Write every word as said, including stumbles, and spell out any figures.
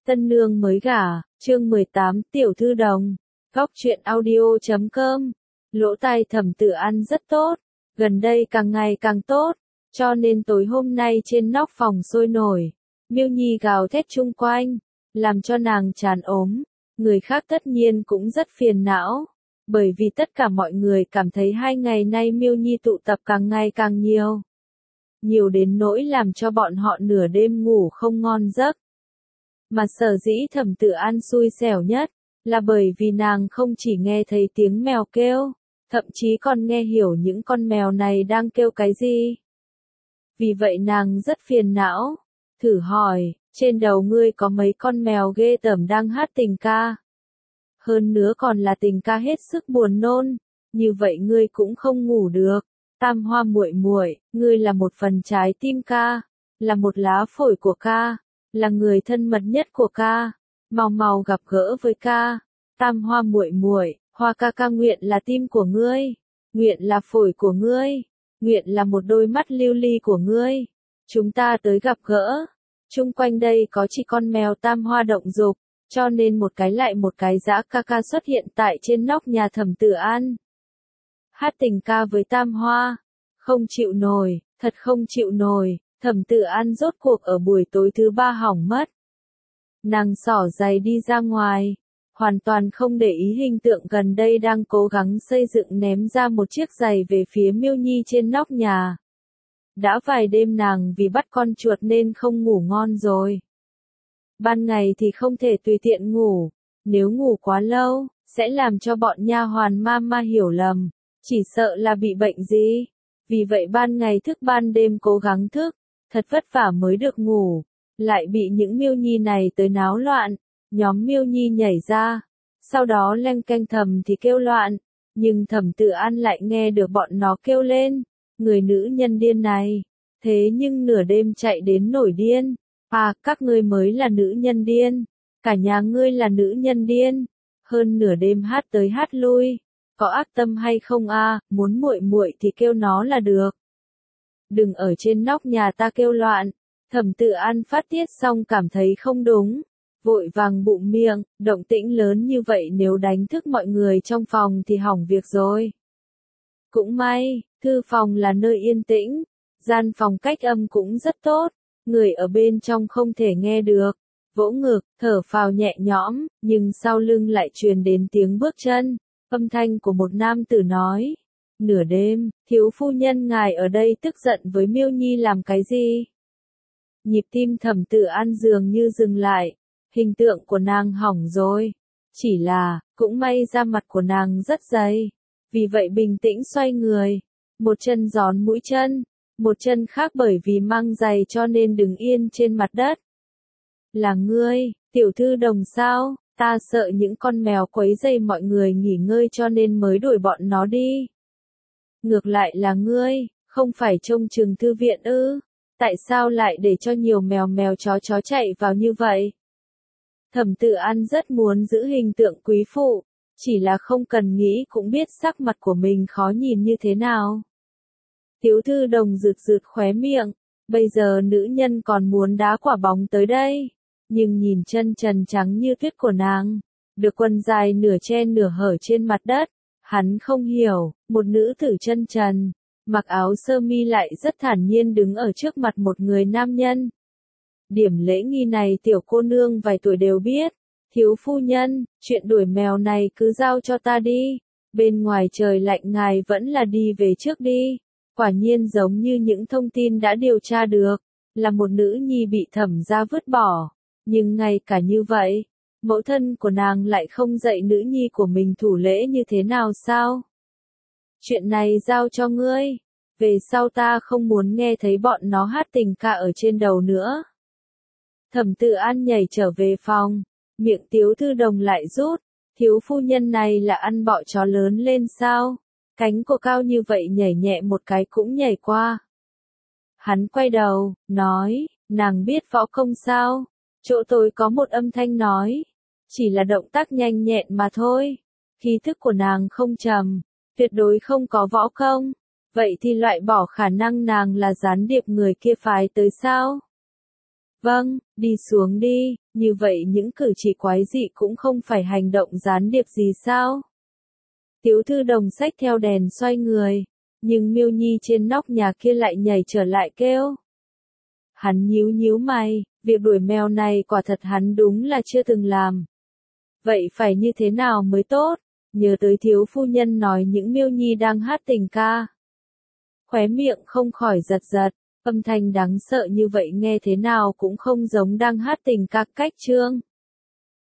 Tân nương mới gả, chương mười tám, tiểu thư đồng. Góc truyện audio chấm com. Lỗ tai Thẩm Tự An rất tốt, gần đây càng ngày càng tốt, cho nên tối hôm nay trên nóc phòng sôi nổi. Miêu Nhi gào thét chung quanh, làm cho nàng chán ốm. Người khác tất nhiên cũng rất phiền não, bởi vì tất cả mọi người cảm thấy hai ngày nay Miêu Nhi tụ tập càng ngày càng nhiều. Nhiều đến nỗi làm cho bọn họ nửa đêm ngủ không ngon giấc. Mà sở dĩ Thẩm Tự An xui xẻo nhất, là bởi vì nàng không chỉ nghe thấy tiếng mèo kêu, thậm chí còn nghe hiểu những con mèo này đang kêu cái gì. Vì vậy nàng rất phiền não, thử hỏi, trên đầu ngươi có mấy con mèo ghê tởm đang hát tình ca. Hơn nữa còn là tình ca hết sức buồn nôn, như vậy ngươi cũng không ngủ được. Tam Hoa muội muội, ngươi là một phần trái tim ca, là một lá phổi của ca, là người thân mật nhất của ca, mau mau gặp gỡ với ca. Tam Hoa muội muội, Hoa ca ca nguyện là tim của ngươi, nguyện là phổi của ngươi, nguyện là một đôi mắt lưu ly của ngươi. Chúng ta tới gặp gỡ. Chung quanh đây có chỉ con mèo Tam Hoa động dục, cho nên một cái lại một cái dã ca ca xuất hiện tại trên nóc nhà Thẩm Tự An. Hát tình ca với Tam Hoa, không chịu nổi, thật không chịu nổi. Thẩm Tự An rốt cuộc ở buổi tối thứ ba hỏng mất. Nàng xỏ giày đi ra ngoài, hoàn toàn không để ý hình tượng gần đây đang cố gắng xây dựng ném ra một chiếc giày về phía Miêu Nhi trên nóc nhà. Đã vài đêm nàng vì bắt con chuột nên không ngủ ngon rồi. Ban ngày thì không thể tùy tiện ngủ, nếu ngủ quá lâu, sẽ làm cho bọn nha hoàn mama hiểu lầm, chỉ sợ là bị bệnh gì. Vì vậy ban ngày thức ban đêm cố gắng thức, thật vất vả mới được ngủ, lại bị những Miêu Nhi này tới náo loạn. Nhóm Miêu Nhi nhảy ra, sau đó leng keng thầm thì kêu loạn, nhưng Thẩm Tự An lại nghe được bọn nó kêu lên, người nữ nhân điên này, thế nhưng nửa đêm chạy đến nổi điên, à, các ngươi mới là nữ nhân điên, cả nhà ngươi là nữ nhân điên, hơn nửa đêm hát tới hát lui, có ác tâm hay không a, muốn muội muội thì kêu nó là được. Đừng ở trên nóc nhà ta kêu loạn. Thẩm Tự An phát tiết xong cảm thấy không đúng, vội vàng bụm miệng, động tĩnh lớn như vậy nếu đánh thức mọi người trong phòng thì hỏng việc rồi. Cũng may, thư phòng là nơi yên tĩnh, gian phòng cách âm cũng rất tốt, người ở bên trong không thể nghe được. Vỗ ngực, thở phào nhẹ nhõm, nhưng sau lưng lại truyền đến tiếng bước chân, âm thanh của một nam tử nói. Nửa đêm, thiếu phu nhân ngài ở đây tức giận với Miêu Nhi làm cái gì? Nhịp tim Thẩm Tự An dường như dừng lại, hình tượng của nàng hỏng rồi. Chỉ là, cũng may da mặt của nàng rất dày, vì vậy bình tĩnh xoay người, một chân gión mũi chân, một chân khác bởi vì mang giày cho nên đứng yên trên mặt đất. Là ngươi, tiểu thư đồng sao, ta sợ những con mèo quấy rầy mọi người nghỉ ngơi cho nên mới đuổi bọn nó đi. Ngược lại là ngươi, không phải trông chừng thư viện ư, tại sao lại để cho nhiều mèo mèo chó chó chạy vào như vậy? Thẩm Tự An rất muốn giữ hình tượng quý phụ, chỉ là không cần nghĩ cũng biết sắc mặt của mình khó nhìn như thế nào. Tiểu thư đồng rực rực khóe miệng, bây giờ nữ nhân còn muốn đá quả bóng tới đây, nhưng nhìn chân trần trắng như tuyết của nàng, được quần dài nửa che nửa hở trên mặt đất, hắn không hiểu, một nữ tử chân trần, mặc áo sơ mi lại rất thản nhiên đứng ở trước mặt một người nam nhân. Điểm lễ nghi này tiểu cô nương vài tuổi đều biết. Thiếu phu nhân, chuyện đuổi mèo này cứ giao cho ta đi. Bên ngoài trời lạnh ngài vẫn là đi về trước đi. Quả nhiên giống như những thông tin đã điều tra được, là một nữ nhi bị Thẩm gia vứt bỏ. Nhưng ngay cả như vậy, mẫu thân của nàng lại không dạy nữ nhi của mình thủ lễ như thế nào sao? Chuyện này giao cho ngươi. Về sau ta không muốn nghe thấy bọn nó hát tình ca ở trên đầu nữa. Thẩm Tự An nhảy trở về phòng, miệng tiểu thư đồng lại rút, thiếu phu nhân này là ăn bọ chó lớn lên sao, cánh cô cao như vậy nhảy nhẹ một cái cũng nhảy qua. Hắn quay đầu, nói, nàng biết võ công sao, chỗ tôi có một âm thanh nói, chỉ là động tác nhanh nhẹn mà thôi, khí thức của nàng không trầm, tuyệt đối không có võ công, vậy thì loại bỏ khả năng nàng là gián điệp người kia phái tới sao? Vâng, đi xuống đi, như vậy những cử chỉ quái dị cũng không phải hành động gián điệp gì sao? Tiểu thư đồng xách theo đèn xoay người, nhưng Miêu Nhi trên nóc nhà kia lại nhảy trở lại kêu. Hắn nhíu nhíu mày, việc đuổi mèo này quả thật hắn đúng là chưa từng làm. Vậy phải như thế nào mới tốt? Nhớ tới thiếu phu nhân nói những Miêu Nhi đang hát tình ca. Khóe miệng không khỏi giật giật, âm thanh đáng sợ như vậy nghe thế nào cũng không giống đang hát tình ca cách chương.